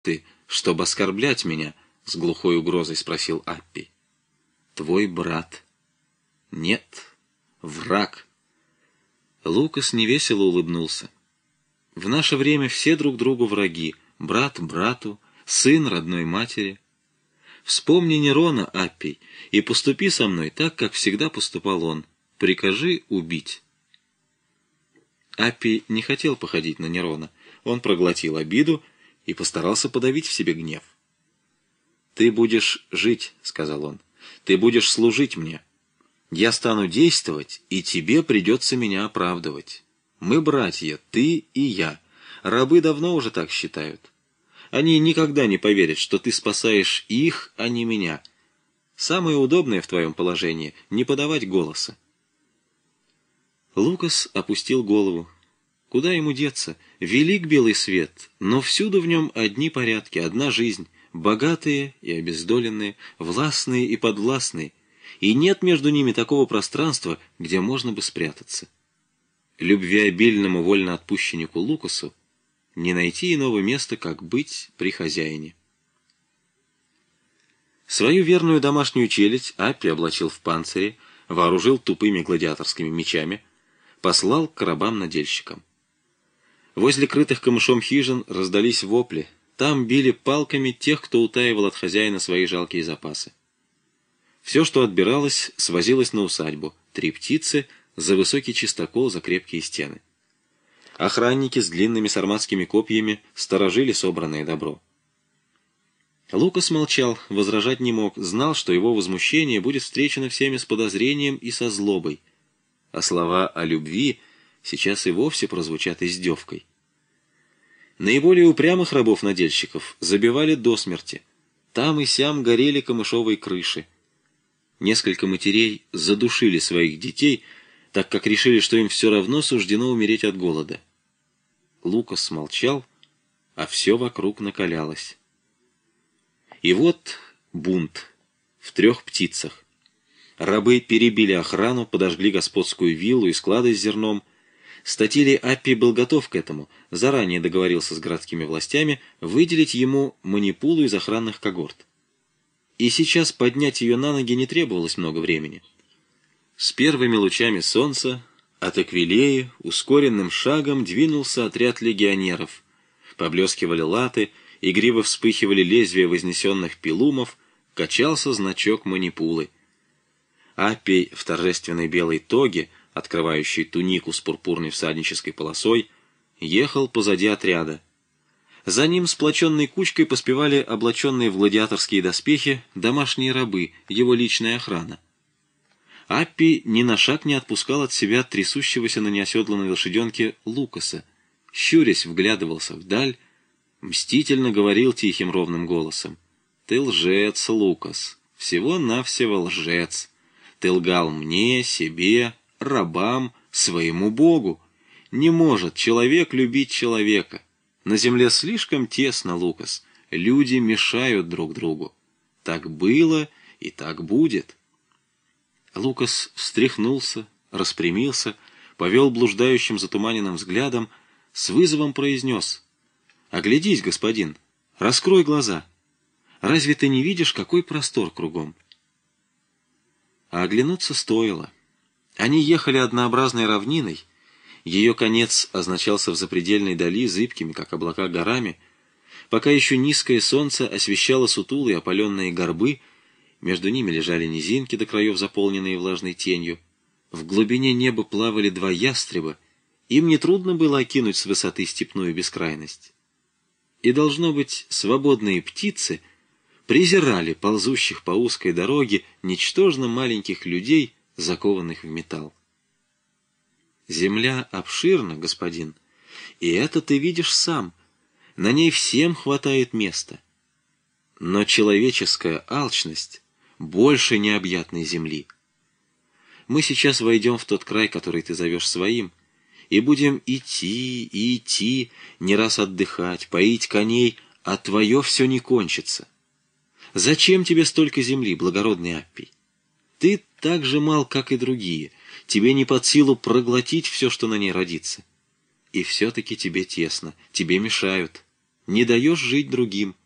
ты, чтобы оскорблять меня?» — с глухой угрозой спросил Аппий. «Твой брат». «Нет, враг». Лукас невесело улыбнулся. «В наше время все друг другу враги, брат брату, сын родной матери. Вспомни Нерона, Аппий, и поступи со мной так, как всегда поступал он. Прикажи убить». Аппий не хотел походить на Нерона. Он проглотил обиду и постарался подавить в себе гнев. «Ты будешь жить», — сказал он. «Ты будешь служить мне. Я стану действовать, и тебе придется меня оправдывать. Мы братья, ты и я. Рабы давно уже так считают. Они никогда не поверят, что ты спасаешь их, а не меня. Самое удобное в твоем положении — не подавать голоса». Лукас опустил голову. Куда ему деться? Велик белый свет, но всюду в нем одни порядки, одна жизнь, богатые и обездоленные, властные и подвластные, и нет между ними такого пространства, где можно бы спрятаться. Любвеобильному вольноотпущеннику Лукасу не найти иного места, как быть при хозяине. Свою верную домашнюю челядь Аппий облачил в панцире, вооружил тупыми гладиаторскими мечами, послал к рабам-надельщикам. Возле крытых камышом хижин раздались вопли. Там били палками тех, кто утаивал от хозяина свои жалкие запасы. Все, что отбиралось, свозилось на усадьбу. 3 птицы за высокий чистокол, за крепкие стены. Охранники с длинными сарматскими копьями сторожили собранное добро. Лукас молчал, возражать не мог, знал, что его возмущение будет встречено всеми с подозрением и со злобой. А слова о любви сейчас и вовсе прозвучат издевкой. Наиболее упрямых рабов-надельщиков забивали до смерти. Там и сям горели камышовые крыши. Несколько матерей задушили своих детей, так как решили, что им все равно суждено умереть от голода. Лукас молчал, а все вокруг накалялось. И вот бунт в 3 птицах. Рабы перебили охрану, подожгли господскую виллу и склады с зерном. Статилий Аппий был готов к этому, заранее договорился с городскими властями выделить ему манипулу из охранных когорт. И сейчас поднять ее на ноги не требовалось много времени. С первыми лучами солнца от Аквилеи ускоренным шагом двинулся отряд легионеров. Поблескивали латы, игриво вспыхивали лезвия вознесенных пилумов, качался значок манипулы. Аппий в торжественной белой тоге, открывающей тунику с пурпурной всаднической полосой, ехал позади отряда. За ним сплоченной кучкой поспевали облаченные в гладиаторские доспехи домашние рабы, его личная охрана. Аппий ни на шаг не отпускал от себя трясущегося на неоседланной лошаденке Лукаса, щурясь вглядывался вдаль, мстительно говорил тихим ровным голосом: «Ты лжец, Лукас, всего-навсего лжец. Ты лгал мне, себе, рабам, своему Богу. Не может человек любить человека. На земле слишком тесно, Лукас. Люди мешают друг другу. Так было и так будет». Лукас встряхнулся, распрямился, повел блуждающим затуманенным взглядом, с вызовом произнес: «Оглядись, господин, раскрой глаза. Разве ты не видишь, какой простор кругом?» А оглянуться стоило. Они ехали однообразной равниной, ее конец означался в запредельной дали зыбкими, как облака, горами, пока еще низкое солнце освещало сутулые опаленные горбы, между ними лежали низинки до краев, заполненные влажной тенью, в глубине неба плавали 2 ястреба, им нетрудно было окинуть с высоты степную бескрайность. И, должно быть, свободные птицы презирали ползущих по узкой дороге ничтожно маленьких людей, закованных в металл. Земля обширна, господин, и это ты видишь сам. На ней всем хватает места. Но человеческая алчность больше необъятной земли. Мы сейчас войдем в тот край, который ты зовешь своим, и будем идти и идти, не раз отдыхать, поить коней, а твое все не кончится. Зачем тебе столько земли, благородный Аппий? Ты так же мал, как и другие. Тебе не под силу проглотить все, что на ней родится. И все-таки тебе тесно, тебе мешают. не даешь жить другим.